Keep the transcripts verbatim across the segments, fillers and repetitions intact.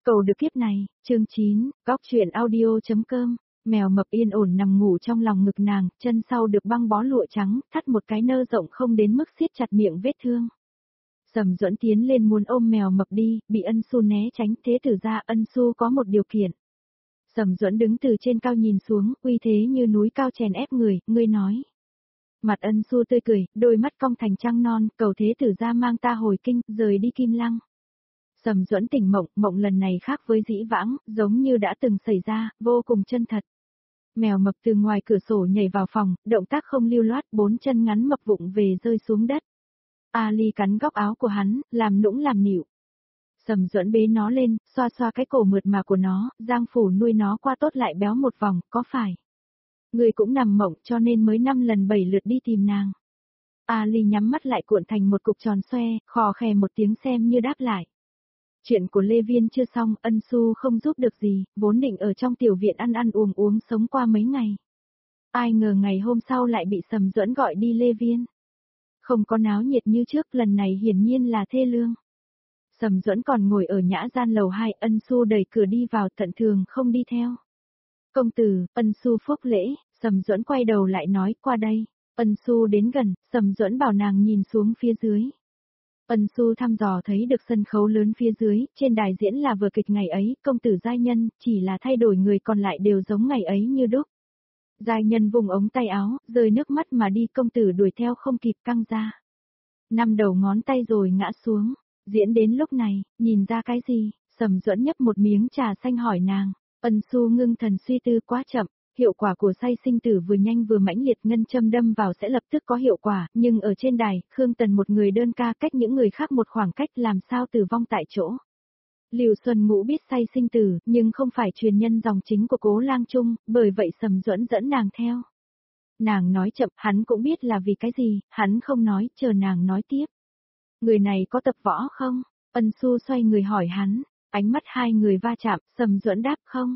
Cầu được kiếp này, chương chín, góc truyện audio.com, mèo mập yên ổn nằm ngủ trong lòng ngực nàng, chân sau được băng bó lụa trắng, thắt một cái nơ rộng không đến mức siết chặt miệng vết thương. Sầm Duẫn tiến lên muốn ôm mèo mập đi, bị Ân Xu né tránh, thế tử ra Ân Xu có một điều kiện. Sầm Duẫn đứng từ trên cao nhìn xuống, uy thế như núi cao chèn ép người, ngươi nói. Mặt Ân Xu tươi cười, đôi mắt cong thành trăng non, cầu thế tử ra mang ta hồi kinh, rời đi Kim Lăng. Sầm Duẫn tỉnh mộng, mộng lần này khác với dĩ vãng, giống như đã từng xảy ra, vô cùng chân thật. Mèo mập từ ngoài cửa sổ nhảy vào phòng, động tác không lưu loát, bốn chân ngắn mập vụng về rơi xuống đất. Ali cắn góc áo của hắn, làm nũng làm nịu. Sầm Duẫn bế nó lên, xoa xoa cái cổ mượt mà của nó, Giang Phủ nuôi nó qua tốt lại béo một vòng, có phải? Người cũng nằm mộng cho nên mới năm lần bảy lượt đi tìm nàng. Ali nhắm mắt lại cuộn thành một cục tròn xoe, khò khè một tiếng xem như đáp lại. Chuyện của Lê Viên chưa xong, Ân Xu không giúp được gì, vốn định ở trong tiểu viện ăn ăn uống uống sống qua mấy ngày. Ai ngờ ngày hôm sau lại bị Sầm Duẫn gọi đi Lê Viên. Không có náo nhiệt như trước, lần này hiển nhiên là thê lương. Sầm Duẫn còn ngồi ở nhã gian lầu hai, Ân Xu đẩy cửa đi vào, thận thường không đi theo. Công tử, Ân Xu phúc lễ, Sầm Duẫn quay đầu lại nói, qua đây. Ân Xu đến gần, Sầm Duẫn bảo nàng nhìn xuống phía dưới. Ân Xu thăm dò thấy được sân khấu lớn phía dưới, trên đài diễn là vở kịch ngày ấy, công tử giai nhân, chỉ là thay đổi người còn lại đều giống ngày ấy như đúc. Giai nhân vùng ống tay áo, rơi nước mắt mà đi, công tử đuổi theo không kịp, căng ra. Năm đầu ngón tay rồi ngã xuống, diễn đến lúc này, nhìn ra cái gì, Sầm Duẫn nhấp một miếng trà xanh hỏi nàng. Ân Xu ngưng thần suy tư, quá chậm. Hiệu quả của say sinh tử vừa nhanh vừa mãnh liệt, ngân châm đâm vào sẽ lập tức có hiệu quả, nhưng ở trên đài, Khương Tần một người đơn ca cách những người khác một khoảng cách, làm sao tử vong tại chỗ. Lưu Xuân Ngũ biết say sinh tử, nhưng không phải truyền nhân dòng chính của Cố Lang Trung, bởi vậy Sầm Duẫn dẫn nàng theo. Nàng nói chậm, hắn cũng biết là vì cái gì, hắn không nói, chờ nàng nói tiếp. Người này có tập võ không? Ân Xu xoay người hỏi hắn, ánh mắt hai người va chạm, Sầm Duẫn đáp không.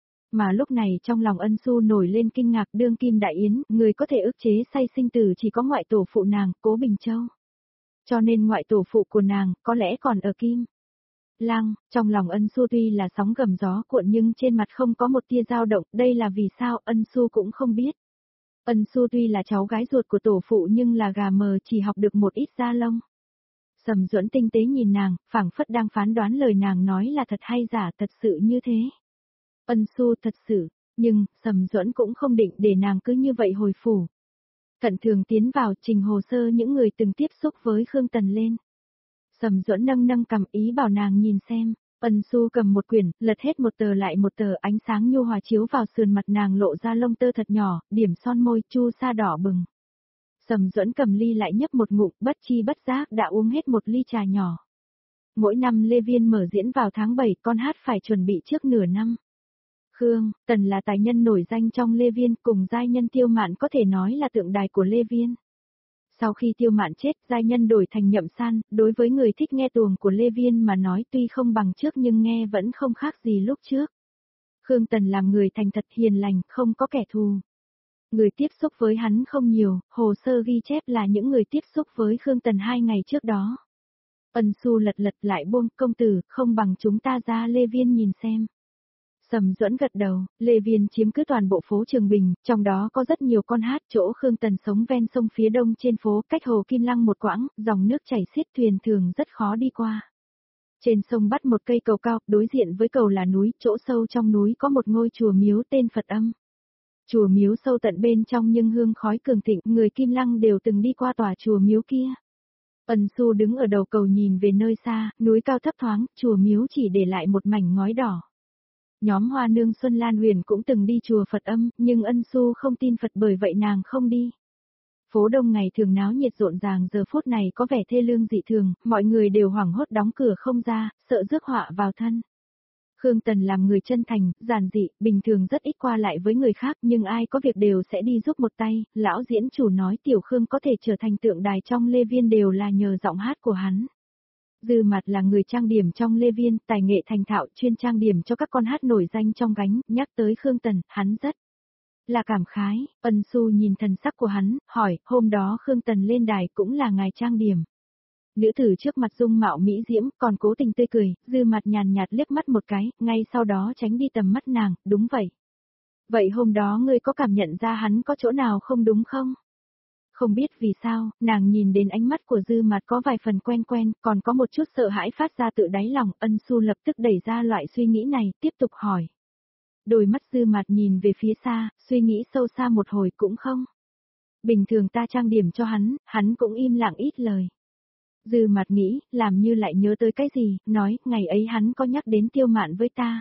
Mà lúc này trong lòng Ân Xu nổi lên kinh ngạc, đương kim đại yến, người có thể ức chế say sinh tử chỉ có ngoại tổ phụ nàng, Cố Bình Châu. Cho nên ngoại tổ phụ của nàng, có lẽ còn ở Kim Lăng, trong lòng Ân Xu tuy là sóng gầm gió cuộn nhưng trên mặt không có một tia dao động, đây là vì sao Ân Xu cũng không biết. Ân Xu tuy là cháu gái ruột của tổ phụ nhưng là gà mờ chỉ học được một ít da lông. Sầm Duẫn tinh tế nhìn nàng, phảng phất đang phán đoán lời nàng nói là thật hay giả, thật sự như thế. Ân Xu thật sự, nhưng, Sầm Duẫn cũng không định để nàng cứ như vậy hồi phủ. Thận thường tiến vào, trình hồ sơ những người từng tiếp xúc với Khương Tần lên. Sầm Duẫn nâng nâng cầm, ý bảo nàng nhìn xem. Ân Xu cầm một quyển, lật hết một tờ lại một tờ, ánh sáng nhu hòa chiếu vào sườn mặt nàng lộ ra lông tơ thật nhỏ, điểm son môi, chu sa đỏ bừng. Sầm Duẫn cầm ly lại nhấp một ngụm, bất chi bất giác đã uống hết một ly trà nhỏ. Mỗi năm Lê Viên mở diễn vào tháng bảy, con hát phải chuẩn bị trước nửa năm. Khương Tần là tài nhân nổi danh trong Lê Viên, cùng giai nhân Tiêu Mạn có thể nói là tượng đài của Lê Viên. Sau khi Tiêu Mạn chết, giai nhân đổi thành Nhậm San, đối với người thích nghe tuồng của Lê Viên mà nói tuy không bằng trước nhưng nghe vẫn không khác gì lúc trước. Khương Tần làm người thành thật hiền lành, không có kẻ thù. Người tiếp xúc với hắn không nhiều, hồ sơ ghi chép là những người tiếp xúc với Khương Tần hai ngày trước đó. Ân Xu lật lật lại buông, công tử, không bằng chúng ta ra Lê Viên nhìn xem. Sầm Duẫn gật đầu, Lê Viên chiếm cứ toàn bộ phố Trường Bình, trong đó có rất nhiều con hát, chỗ Khương Tần sống ven sông phía đông trên phố, cách hồ Kim Lăng một quãng, dòng nước chảy xiết, thuyền thường rất khó đi qua. Trên sông bắt một cây cầu cao, đối diện với cầu là núi, chỗ sâu trong núi có một ngôi chùa miếu tên Phật Âm. Chùa miếu sâu tận bên trong nhưng hương khói cường thịnh, người Kim Lăng đều từng đi qua tòa chùa miếu kia. Ân Xu đứng ở đầu cầu nhìn về nơi xa, núi cao thấp thoáng, chùa miếu chỉ để lại một mảnh ngói đỏ. Nhóm Hoa Nương Xuân Lan Huyền cũng từng đi chùa Phật Âm, nhưng Ân Xu không tin Phật bởi vậy nàng không đi. Phố đông ngày thường náo nhiệt rộn ràng, giờ phút này có vẻ thê lương dị thường, mọi người đều hoảng hốt đóng cửa không ra, sợ rước họa vào thân. Khương Tần làm người chân thành, giản dị, bình thường rất ít qua lại với người khác nhưng ai có việc đều sẽ đi giúp một tay, lão diễn chủ nói Tiểu Khương có thể trở thành tượng đài trong Lê Viên đều là nhờ giọng hát của hắn. Dư Mặt là người trang điểm trong Lê Viên, tài nghệ thành thạo, chuyên trang điểm cho các con hát nổi danh trong gánh, nhắc tới Khương Tần, hắn rất là cảm khái. Ân Xu nhìn thần sắc của hắn, hỏi, hôm đó Khương Tần lên đài cũng là ngài trang điểm. Nữ tử trước mặt dung mạo mỹ diễm, còn cố tình tươi cười, Dư Mạt nhàn nhạt liếc mắt một cái, ngay sau đó tránh đi tầm mắt nàng, đúng vậy. Vậy hôm đó ngươi có cảm nhận ra hắn có chỗ nào không đúng không? Không biết vì sao, nàng nhìn đến ánh mắt của Dư Mạt có vài phần quen quen, còn có một chút sợ hãi phát ra tự đáy lòng, Ân Xu lập tức đẩy ra loại suy nghĩ này, tiếp tục hỏi. Đôi mắt Dư Mạt nhìn về phía xa, suy nghĩ sâu xa một hồi cũng không. Bình thường ta trang điểm cho hắn, hắn cũng im lặng ít lời. Dư Mạt nghĩ, làm như lại nhớ tới cái gì, nói, ngày ấy hắn có nhắc đến Tiêu Mạn với ta.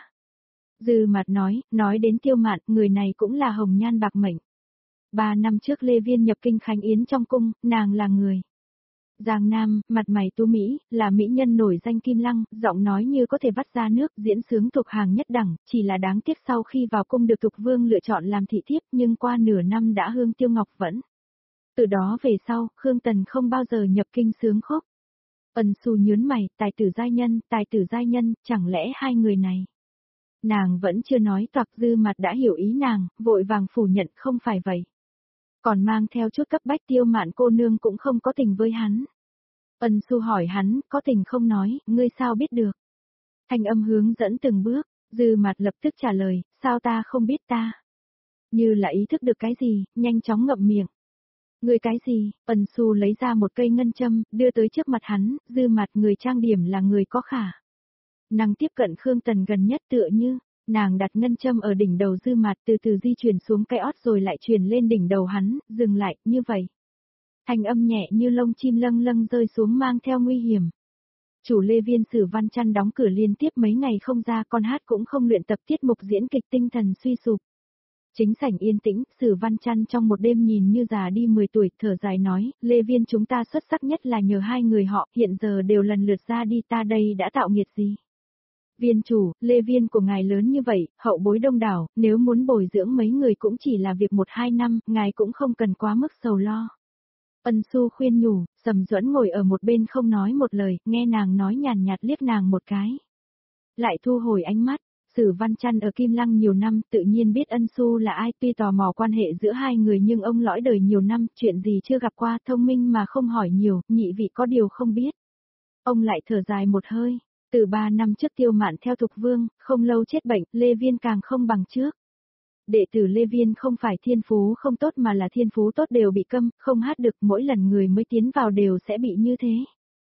Dư Mạt nói, nói đến Tiêu Mạn, người này cũng là hồng nhan bạc mệnh. Ba năm trước Lê Viên nhập kinh khánh yến trong cung, nàng là người Giang Nam, mặt mày tú mỹ, là mỹ nhân nổi danh Kim Lăng, giọng nói như có thể vắt ra nước, diễn sướng thuộc hàng nhất đẳng, chỉ là đáng tiếc sau khi vào cung được Thục Vương lựa chọn làm thị thiếp, nhưng qua nửa năm đã hương tiêu ngọc vẫn. Từ đó về sau, Khương Tần không bao giờ nhập kinh sướng khúc. Ân Xu nhớn mày, tài tử giai nhân, tài tử giai nhân, chẳng lẽ hai người này? Nàng vẫn chưa nói toạc. Dư Mạt đã hiểu ý nàng, vội vàng phủ nhận không phải vậy. Còn mang theo chút cấp bách, Tiêu Mạn cô nương cũng không có tình với hắn. Ân Xu hỏi hắn, có tình không nói, ngươi sao biết được? Thanh âm hướng dẫn từng bước, Dư Mạt lập tức trả lời, sao ta không biết ta? Như là ý thức được cái gì, nhanh chóng ngậm miệng. Ngươi cái gì? Ân Xu lấy ra một cây ngân châm, đưa tới trước mặt hắn, Dư Mạt người trang điểm là người có khả năng tiếp cận Khương Tần gần nhất tựa như, nàng đặt ngân châm ở đỉnh đầu Dư Mạt từ từ di chuyển xuống cái ót rồi lại truyền lên đỉnh đầu hắn, dừng lại, như vậy. Thanh âm nhẹ như lông chim lâng lâng rơi xuống mang theo nguy hiểm. Chủ Lê Viên Sử Văn Trăn đóng cửa liên tiếp mấy ngày không ra, con hát cũng không luyện tập tiết mục diễn kịch, tinh thần suy sụp. Chính sảnh yên tĩnh, Sử Văn Trăn trong một đêm nhìn như già đi mười tuổi, thở dài nói, Lê Viên chúng ta xuất sắc nhất là nhờ hai người họ, hiện giờ đều lần lượt ra đi, ta đây đã tạo nghiệt gì? Viên chủ, Lê Viên của ngài lớn như vậy, hậu bối đông đảo, nếu muốn bồi dưỡng mấy người cũng chỉ là việc một hai năm, ngài cũng không cần quá mức sầu lo. Ân Xu khuyên nhủ, Sầm Duẫn ngồi ở một bên không nói một lời, nghe nàng nói nhàn nhạt liếc nàng một cái. Lại thu hồi ánh mắt, Sử Văn Trăn ở Kim Lăng nhiều năm, tự nhiên biết Ân Xu là ai, tuy tò mò quan hệ giữa hai người nhưng ông lõi đời nhiều năm, chuyện gì chưa gặp qua, thông minh mà không hỏi nhiều, nhị vị có điều không biết. Ông lại thở dài một hơi, từ ba năm trước Tiêu Mạn theo Thục Vương, không lâu chết bệnh, Lê Viên càng không bằng trước. Đệ tử Lê Viên không phải thiên phú không tốt mà là thiên phú tốt đều bị câm, không hát được, mỗi lần người mới tiến vào đều sẽ bị như thế.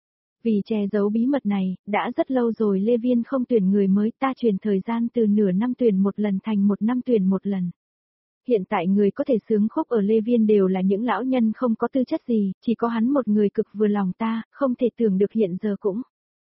Vì che giấu bí mật này, đã rất lâu rồi Lê Viên không tuyển người mới, ta truyền thời gian từ nửa năm tuyển một lần thành một năm tuyển một lần. Hiện tại người có thể sướng khúc ở Lê Viên đều là những lão nhân không có tư chất gì, chỉ có hắn một người cực vừa lòng ta, không thể tưởng được hiện giờ cũng.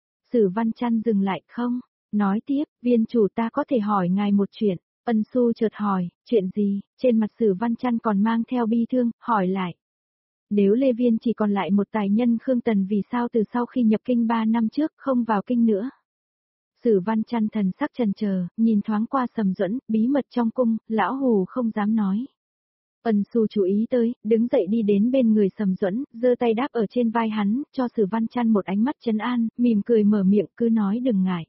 Sử Văn Trăn dừng lại, không, nói tiếp, viên chủ ta có thể hỏi ngài một chuyện. Ân Xu chợt hỏi, chuyện gì, trên mặt Sử Văn Trăn còn mang theo bi thương, hỏi lại. Nếu Lê Viên chỉ còn lại một tài nhân Khương Tần vì sao từ sau khi nhập kinh ba năm trước không vào kinh nữa? Sử Văn Trăn thần sắc chần chờ, nhìn thoáng qua Sầm Duẫn, bí mật trong cung, lão hù không dám nói. Ân Xu chú ý tới, đứng dậy đi đến bên người Sầm Duẫn, giơ tay đáp ở trên vai hắn, cho Sử Văn Trăn một ánh mắt trấn an, mỉm cười mở miệng, cứ nói đừng ngại.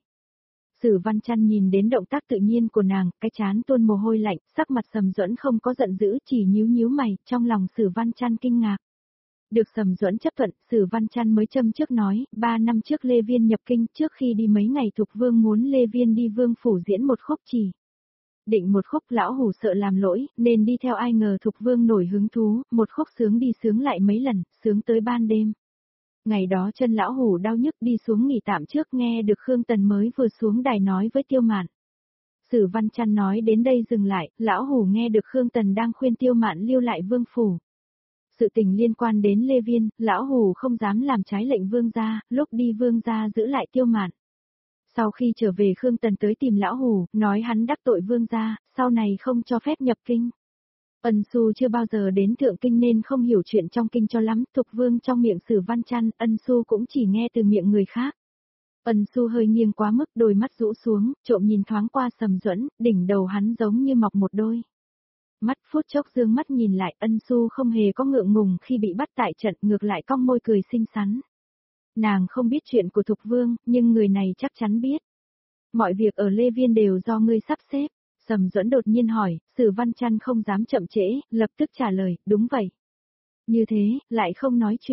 Sử Văn Trăn nhìn đến động tác tự nhiên của nàng, cái trán tuôn mồ hôi lạnh, sắc mặt Sầm Duẫn không có giận dữ, chỉ nhíu nhíu mày, trong lòng Sử Văn Trăn kinh ngạc. Được Sầm Duẫn chấp thuận, Sử Văn Trăn mới châm trước nói, ba năm trước Lê Viên nhập kinh, trước khi đi mấy ngày Thục Vương muốn Lê Viên đi Vương phủ diễn một khúc chỉ. Định một khúc lão hủ sợ làm lỗi, nên đi theo, ai ngờ Thục Vương nổi hứng thú, một khúc sướng đi sướng lại mấy lần, sướng tới ban đêm. Ngày đó chân lão hủ đau nhức đi xuống nghỉ tạm trước, nghe được Khương Tần mới vừa xuống đài nói với Tiêu Mạn. Sử Văn Trăn nói đến đây dừng lại, lão hủ nghe được Khương Tần đang khuyên Tiêu Mạn lưu lại vương phủ. Sự tình liên quan đến Lê Viên, lão hủ không dám làm trái lệnh vương gia, lúc đi vương gia giữ lại Tiêu Mạn. Sau khi trở về Khương Tần tới tìm lão hủ, nói hắn đắc tội vương gia, sau này không cho phép nhập kinh. Ân Xu chưa bao giờ đến thượng kinh nên không hiểu chuyện trong kinh cho lắm, Thục Vương trong miệng Sử Văn Trăn, Ân Xu cũng chỉ nghe từ miệng người khác. Ân Xu hơi nghiêng quá mức, đôi mắt rũ xuống, trộm nhìn thoáng qua Sầm Duẫn, đỉnh đầu hắn giống như mọc một đôi mắt, phút chốc dương mắt nhìn lại, Ân Xu không hề có ngượng ngùng khi bị bắt tại trận, ngược lại cong môi cười xinh xắn. Nàng không biết chuyện của Thục Vương, nhưng người này chắc chắn biết. Mọi việc ở Lê Viên đều do ngươi sắp xếp. Sầm Duẫn đột nhiên hỏi, Sử Văn Trăn không dám chậm trễ, lập tức trả lời, đúng vậy. Như thế, lại không nói chuyện,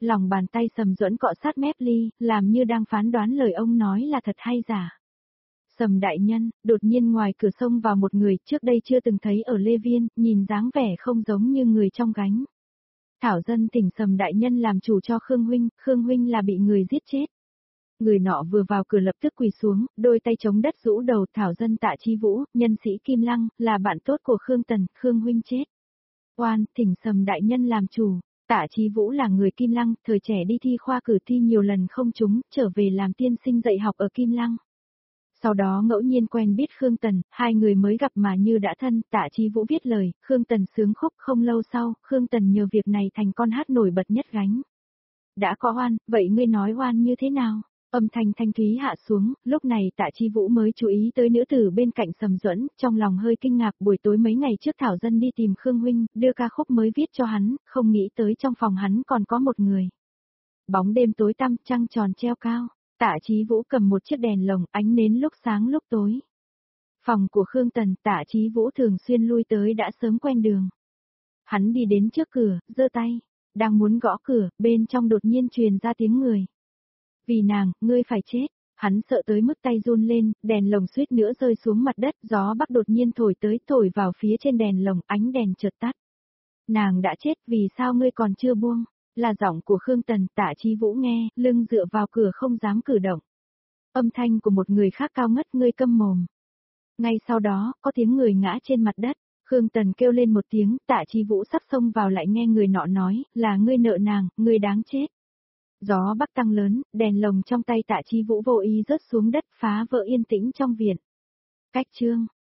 Lòng bàn tay Sầm Duẫn cọ sát mép ly, làm như đang phán đoán lời ông nói là thật hay giả. Sầm đại nhân, đột nhiên ngoài cửa sông vào một người trước đây chưa từng thấy ở Lê Viên, nhìn dáng vẻ không giống như người trong gánh. Thảo dân thỉnh Sầm đại nhân làm chủ cho Khương huynh, Khương huynh là bị người giết chết. Người nọ vừa vào cửa lập tức quỳ xuống, đôi tay chống đất rũ đầu. Thảo dân Tạ Chi Vũ, nhân sĩ Kim Lăng, là bạn tốt của Khương Tần, Khương huynh chết. Oan, thỉnh Sầm đại nhân làm chủ. Tạ Chi Vũ là người Kim Lăng, thời trẻ đi thi khoa cử thi nhiều lần không trúng, trở về làm tiên sinh dạy học ở Kim Lăng. Sau đó ngẫu nhiên quen biết Khương Tần, hai người mới gặp mà như đã thân. Tạ Chi Vũ viết lời, Khương Tần sướng khúc. Không lâu sau, Khương Tần nhờ việc này thành con hát nổi bật nhất gánh. Đã có oan, vậy ngươi nói oan như thế nào? Âm thanh thanh thúy hạ xuống, lúc này Tạ Chi Vũ mới chú ý tới nữ tử bên cạnh Sầm Duẫn, trong lòng hơi kinh ngạc. Buổi tối mấy ngày trước Thảo dân đi tìm Khương huynh, đưa ca khúc mới viết cho hắn, không nghĩ tới trong phòng hắn còn có một người. Bóng đêm tối tăm, trăng tròn treo cao. Tạ Chí Vũ cầm một chiếc đèn lồng, ánh nến lúc sáng lúc tối. Phòng của Khương Tần, Tạ Chí Vũ thường xuyên lui tới đã sớm quen đường. Hắn đi đến trước cửa, giơ tay, đang muốn gõ cửa, bên trong đột nhiên truyền ra tiếng người. Vì nàng, ngươi phải chết. Hắn sợ tới mức tay run lên, đèn lồng suýt nữa rơi xuống mặt đất, gió bắc đột nhiên thổi tới, thổi vào phía trên đèn lồng, ánh đèn chợt tắt. Nàng đã chết, vì sao ngươi còn chưa buông? Là giọng của Khương Tần. Tạ Chí Vũ nghe, lưng dựa vào cửa không dám cử động. Âm thanh của một người khác cao ngất, ngươi câm mồm. Ngay sau đó, có tiếng người ngã trên mặt đất. Khương Tần kêu lên một tiếng, Tạ Chí Vũ sắp xông vào lại nghe người nọ nói, là ngươi nợ nàng, ngươi đáng chết. Gió bắc tăng lớn, đèn lồng trong tay Tạ Chí Vũ vô ý rớt xuống đất, phá vỡ yên tĩnh trong viện. Cách chương